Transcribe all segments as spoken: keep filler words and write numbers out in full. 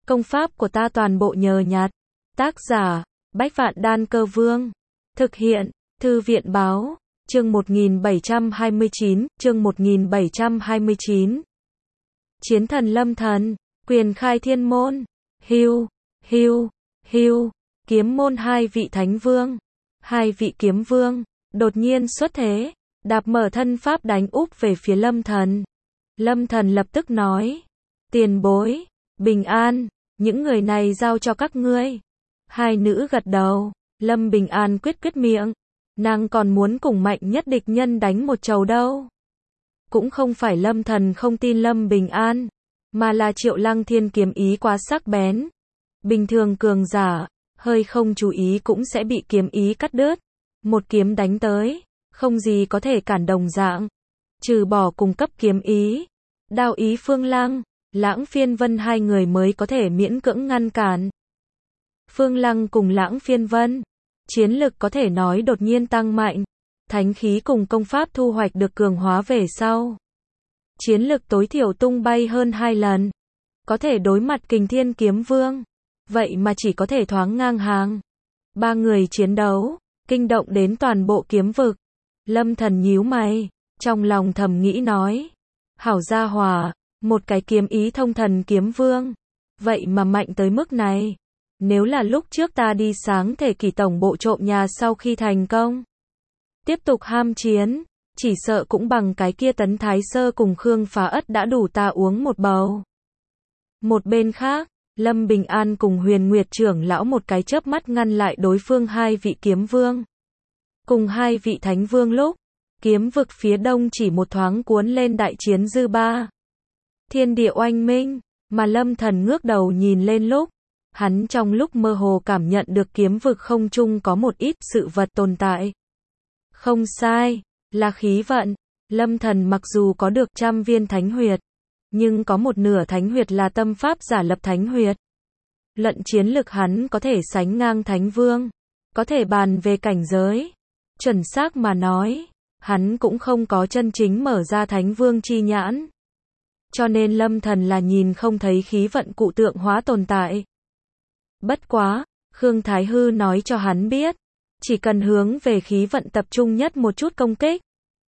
Công pháp của ta toàn bộ nhờ nhặt. Tác giả, Bách Vạn Đan Cơ Vương. Thực hiện, Thư viện Báo. Chương một nghìn bảy trăm hai mươi chín, chương một nghìn bảy trăm hai mươi chín. Chiến thần lâm thần, quyền khai thiên môn. Hưu, hưu, hưu, kiếm môn hai vị thánh vương. Hai vị kiếm vương, đột nhiên xuất thế, đạp mở thân pháp đánh úp về phía lâm thần. Lâm thần lập tức nói, tiền bối, bình an, những người này giao cho các ngươi. Hai nữ gật đầu, Lâm Bình An quyết quyết miệng, nàng còn muốn cùng mạnh nhất địch nhân đánh một trầu đâu. Cũng không phải lâm thần không tin Lâm Bình An, mà là Triệu Lăng Thiên kiếm ý quá sắc bén. Bình thường cường giả, hơi không chú ý cũng sẽ bị kiếm ý cắt đứt. Một kiếm đánh tới, không gì có thể cản đồng dạng. Trừ bỏ cung cấp kiếm ý, đao ý Phương Lăng, Lãng Phiên Vân hai người mới có thể miễn cưỡng ngăn cản. Phương Lăng cùng Lãng Phiên Vân, chiến lực có thể nói đột nhiên tăng mạnh, thánh khí cùng công pháp thu hoạch được cường hóa về sau. Chiến lực tối thiểu tung bay hơn hai lần, có thể đối mặt Kình Thiên Kiếm Vương, vậy mà chỉ có thể thoáng ngang hàng. Ba người chiến đấu, kinh động đến toàn bộ kiếm vực. Lâm thần nhíu mày, trong lòng thầm nghĩ nói, hảo gia hỏa, một cái kiếm ý thông thần kiếm vương, vậy mà mạnh tới mức này. Nếu là lúc trước ta đi sáng thể kỳ tổng bộ trộm nhà sau khi thành công, tiếp tục ham chiến, chỉ sợ cũng bằng cái kia Tấn Thái Sơ cùng Khương Phá Ất đã đủ ta uống một bầu. Một bên khác, Lâm Bình An cùng Huyền Nguyệt trưởng lão một cái chớp mắt ngăn lại đối phương hai vị kiếm vương. Cùng hai vị thánh vương lúc, kiếm vực phía đông chỉ một thoáng cuốn lên đại chiến dư ba. Thiên địa oanh minh, mà Lâm thần ngước đầu nhìn lên lúc, hắn trong lúc mơ hồ cảm nhận được kiếm vực không trung có một ít sự vật tồn tại. Không sai, là khí vận. Lâm thần mặc dù có được trăm viên thánh huyệt, nhưng có một nửa thánh huyệt là tâm pháp giả lập thánh huyệt. Luận chiến lực hắn có thể sánh ngang thánh vương, có thể bàn về cảnh giới. Chuẩn xác mà nói, hắn cũng không có chân chính mở ra thánh vương chi nhãn. Cho nên lâm thần là nhìn không thấy khí vận cụ tượng hóa tồn tại. Bất quá, Khương Thái Hư nói cho hắn biết, chỉ cần hướng về khí vận tập trung nhất một chút công kích,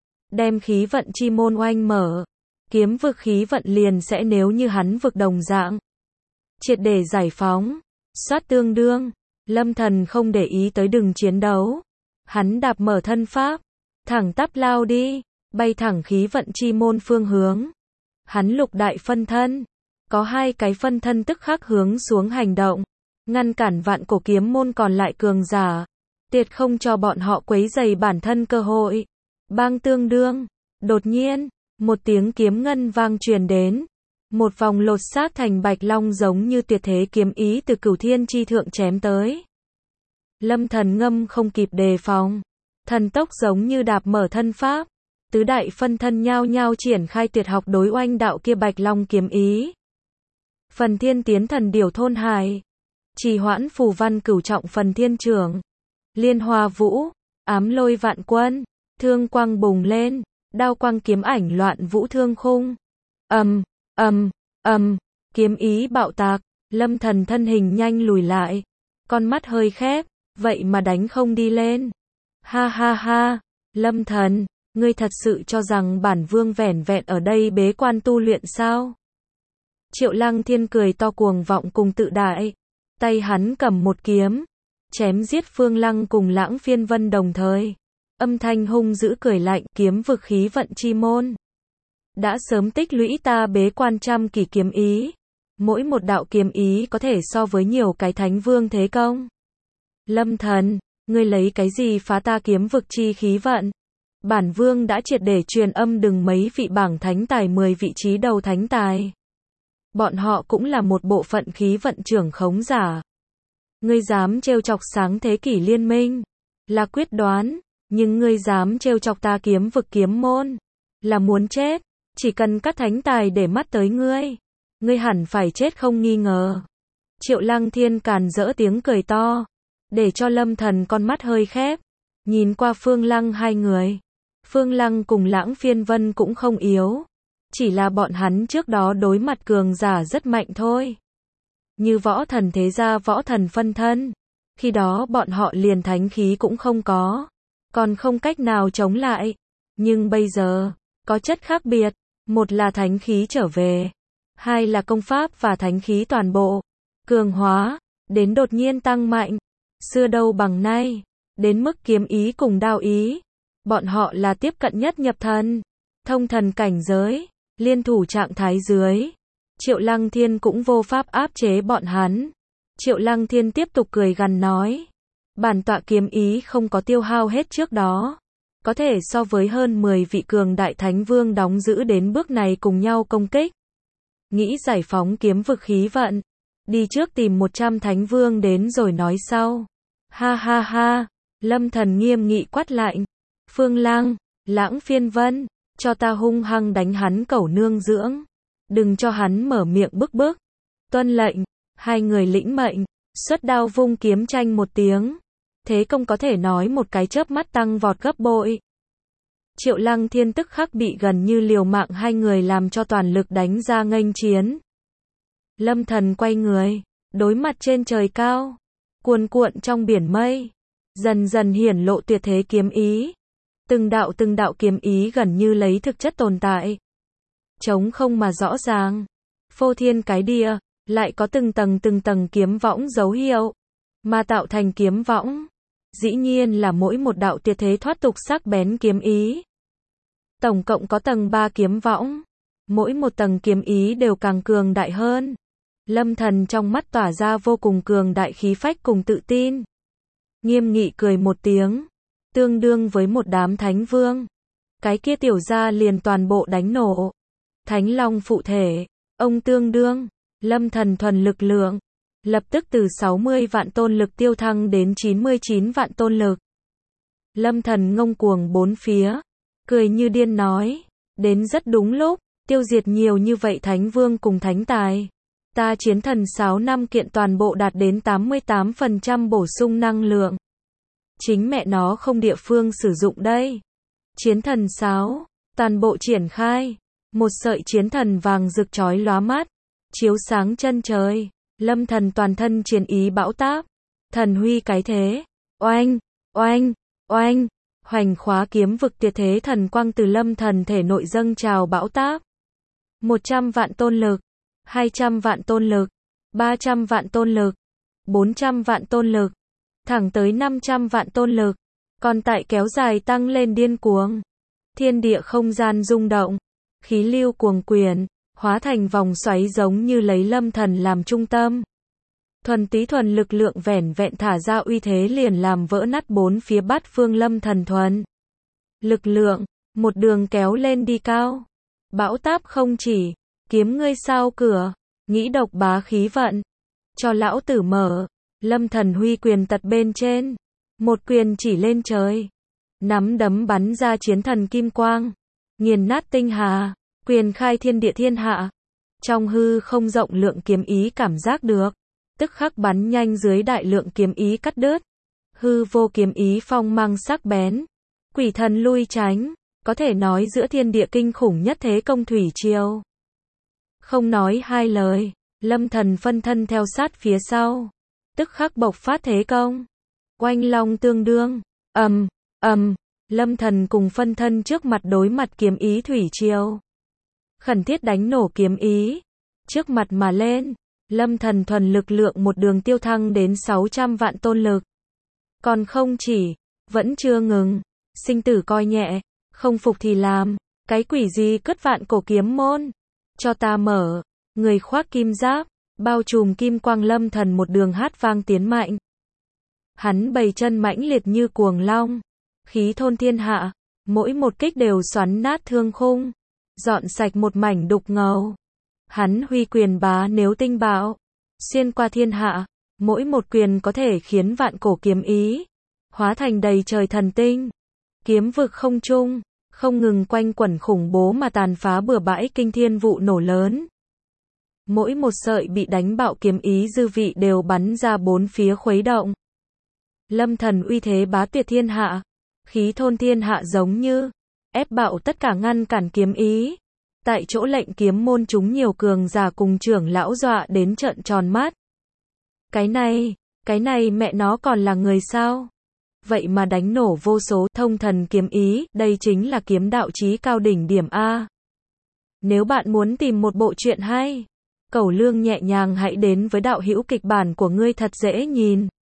đem khí vận chi môn oanh mở, kiếm vực khí vận liền sẽ nếu như hắn vực đồng dạng, triệt để giải phóng. Soát tương đương, lâm thần không để ý tới đường chiến đấu, hắn đạp mở thân pháp, thẳng tắp lao đi, bay thẳng khí vận chi môn phương hướng. Hắn lục đại phân thân, có hai cái phân thân tức khắc hướng xuống hành động, ngăn cản vạn cổ kiếm môn còn lại cường giả, tuyệt không cho bọn họ quấy rầy bản thân cơ hội. Bang tương đương, đột nhiên, một tiếng kiếm ngân vang truyền đến, một vòng lột xác thành bạch long giống như tuyệt thế kiếm ý từ cửu thiên chi thượng chém tới. Lâm thần ngâm không kịp đề phòng, thần tốc giống như đạp mở thân pháp, tứ đại phân thân nhao nhao triển khai tuyệt học đối oanh đạo kia bạch long kiếm ý. Phần thiên tiến thần điểu thôn hải, trì hoãn phù văn cửu trọng phần thiên trưởng, liên hoa vũ, ám lôi vạn quân, thương quang bùng lên, đao quang kiếm ảnh loạn vũ thương khung. Ầm, ầm, ầm, kiếm ý bạo tạc, lâm thần thân hình nhanh lùi lại, con mắt hơi khép, vậy mà đánh không đi lên. Ha ha ha, lâm thần, ngươi thật sự cho rằng bản vương vẻn vẹn ở đây bế quan tu luyện sao? Triệu Lăng Thiên cười to cuồng vọng cùng tự đại, tay hắn cầm một kiếm, chém giết Phương Lăng cùng Lãng Phiên Vân đồng thời. Âm thanh hung dữ cười lạnh, kiếm vực khí vận chi môn đã sớm tích lũy ta bế quan trăm kỳ kiếm ý, mỗi một đạo kiếm ý có thể so với nhiều cái thánh vương thế công. Lâm thần, ngươi lấy cái gì phá ta kiếm vực chi khí vận? Bản vương đã triệt để truyền âm đừng mấy vị bảng thánh tài mười vị trí đầu thánh tài. Bọn họ cũng là một bộ phận khí vận trưởng khống giả. Ngươi dám trêu chọc sáng thế kỷ liên minh, là quyết đoán, nhưng ngươi dám trêu chọc ta kiếm vực kiếm môn, là muốn chết. Chỉ cần các thánh tài để mắt tới ngươi, ngươi hẳn phải chết không nghi ngờ. Triệu Lăng Thiên càn rỡ tiếng cười to, để cho lâm thần con mắt hơi khép, nhìn qua Phương Lăng hai người. Phương Lăng cùng Lãng Phiên Vân cũng không yếu, chỉ là bọn hắn trước đó đối mặt cường giả rất mạnh thôi. như võ thần thế gia võ thần phân thân. Khi đó bọn họ liền thánh khí cũng không có, còn không cách nào chống lại. Nhưng bây giờ, có chất khác biệt, một là thánh khí trở về, hai là công pháp và thánh khí toàn bộ cường hóa, đến đột nhiên tăng mạnh, xưa đâu bằng nay, đến mức kiếm ý cùng đao ý. Bọn họ là tiếp cận nhất nhập thần, thông thần cảnh giới, liên thủ trạng thái dưới. Triệu Lăng Thiên cũng vô pháp áp chế bọn hắn. Triệu Lăng Thiên tiếp tục cười gằn nói, bản tọa kiếm ý không có tiêu hao hết trước đó, có thể so với hơn mười vị cường đại thánh vương đóng giữ đến bước này cùng nhau công kích. Nghĩ giải phóng kiếm vực khí vận, đi trước tìm một trăm thánh vương đến rồi nói sau. Ha ha ha, Lâm Thần nghiêm nghị quát lạnh, Phương Lăng, Lãng Phiên Vân, cho ta hung hăng đánh hắn cẩu nương dưỡng, đừng cho hắn mở miệng bức bức. Tuân lệnh, hai người lĩnh mệnh, xuất đao vung kiếm tranh một tiếng, thế công có thể nói một cái chớp mắt tăng vọt gấp bội. Triệu Lăng Thiên tức khắc bị gần như liều mạng hai người làm cho toàn lực đánh ra nghênh chiến. Lâm Thần quay người, đối mặt trên trời cao, cuồn cuộn trong biển mây, dần dần hiển lộ tuyệt thế kiếm ý. Từng đạo từng đạo kiếm ý gần như lấy thực chất tồn tại. Trống không mà rõ ràng, phô thiên cái địa, lại có từng tầng từng tầng kiếm võng dấu hiệu, mà tạo thành kiếm võng. Dĩ nhiên là mỗi một đạo tuyệt thế thoát tục sắc bén kiếm ý. Tổng cộng có tầng ba kiếm võng, mỗi một tầng kiếm ý đều càng cường đại hơn. Lâm Thần trong mắt tỏa ra vô cùng cường đại khí phách cùng tự tin. Nghiêm nghị cười một tiếng, tương đương với một đám thánh vương. Cái kia tiểu gia liền toàn bộ đánh nổ. Thánh Long phụ thể, ông tương đương, Lâm Thần thuần lực lượng, lập tức từ sáu mươi vạn tôn lực tiêu thăng đến chín mươi chín vạn tôn lực. Lâm Thần ngông cuồng bốn phía, cười như điên nói, đến rất đúng lúc, tiêu diệt nhiều như vậy thánh vương cùng thánh tài. Ta chiến thần sáu năm kiện toàn bộ đạt đến tám mươi tám phần trăm bổ sung năng lượng. Chính mẹ nó không địa phương sử dụng đây. Chiến thần sáu, toàn bộ triển khai. Một sợi chiến thần vàng rực chói lóa mắt, chiếu sáng chân trời. Lâm Thần toàn thân chiến ý bão táp, thần huy cái thế, oanh, oanh, oanh, hoành khóa kiếm vực tuyệt thế thần quang từ Lâm Thần thể nội dâng trào bão táp. một trăm vạn tôn lực, hai trăm vạn tôn lực, ba trăm vạn tôn lực, bốn trăm vạn tôn lực, thẳng tới năm trăm vạn tôn lực, còn tại kéo dài tăng lên điên cuồng. Thiên địa không gian rung động, khí lưu cuồng quyển, hóa thành vòng xoáy giống như lấy Lâm Thần làm trung tâm. Thuần tí thuần lực lượng vẻn vẹn thả ra uy thế liền làm vỡ nát bốn phía bát phương Lâm Thần thuần. Lực lượng, một đường kéo lên đi cao. Bão táp không chỉ, kiếm ngươi sao cửa, nghĩ độc bá khí vận. Cho lão tử mở, Lâm Thần huy quyền tật bên trên. Một quyền chỉ lên trời. Nắm đấm bắn ra chiến thần kim quang. Nghiền nát tinh hà. Quyền khai thiên địa thiên hạ. Trong hư không rộng lượng kiếm ý cảm giác được. Tức khắc bắn nhanh dưới đại lượng kiếm ý cắt đứt. Hư vô kiếm ý phong mang sắc bén. Quỷ thần lui tránh. Có thể nói giữa thiên địa kinh khủng nhất thế công thủy triều. Không nói hai lời. Lâm Thần phân thân theo sát phía sau. Tức khắc bộc phát thế công. Oanh long tương đương. Ầm, ầm. Lâm Thần cùng phân thân trước mặt đối mặt kiếm ý thủy triều. Khẩn thiết đánh nổ kiếm ý. Trước mặt mà lên. Lâm Thần thuần lực lượng một đường tiêu thăng đến sáu trăm vạn tôn lực. Còn không chỉ, vẫn chưa ngừng. Sinh tử coi nhẹ, không phục thì làm. Cái quỷ gì cất vạn cổ kiếm môn. Cho ta mở. Người khoác kim giáp, bao trùm kim quang Lâm Thần một đường hát vang tiến mạnh. Hắn bày chân mãnh liệt như cuồng long. Khí thôn thiên hạ. Mỗi một kích đều xoắn nát thương khung. Dọn sạch một mảnh đục ngầu. Hắn huy quyền bá nếu tinh bạo. Xuyên qua thiên hạ. Mỗi một quyền có thể khiến vạn cổ kiếm ý. Hóa thành đầy trời thần tinh. Kiếm vực không trung. Không ngừng quanh quẩn khủng bố mà tàn phá bừa bãi kinh thiên vụ nổ lớn. Mỗi một sợi bị đánh bạo kiếm ý dư vị đều bắn ra bốn phía khuấy động. Lâm Thần uy thế bá tuyệt thiên hạ. Khí thôn thiên hạ giống như ép bạo tất cả ngăn cản kiếm ý. Tại chỗ lệnh kiếm môn chúng nhiều cường giả cùng trưởng lão dọa đến trợn tròn mắt. Cái này, cái này mẹ nó còn là người sao? Vậy mà đánh nổ vô số thông thần kiếm ý, đây chính là kiếm đạo chí cao đỉnh điểm A. Nếu bạn muốn tìm một bộ truyện hay, Cẩu Lương nhẹ nhàng hãy đến với đạo hữu kịch bản của ngươi thật dễ nhìn.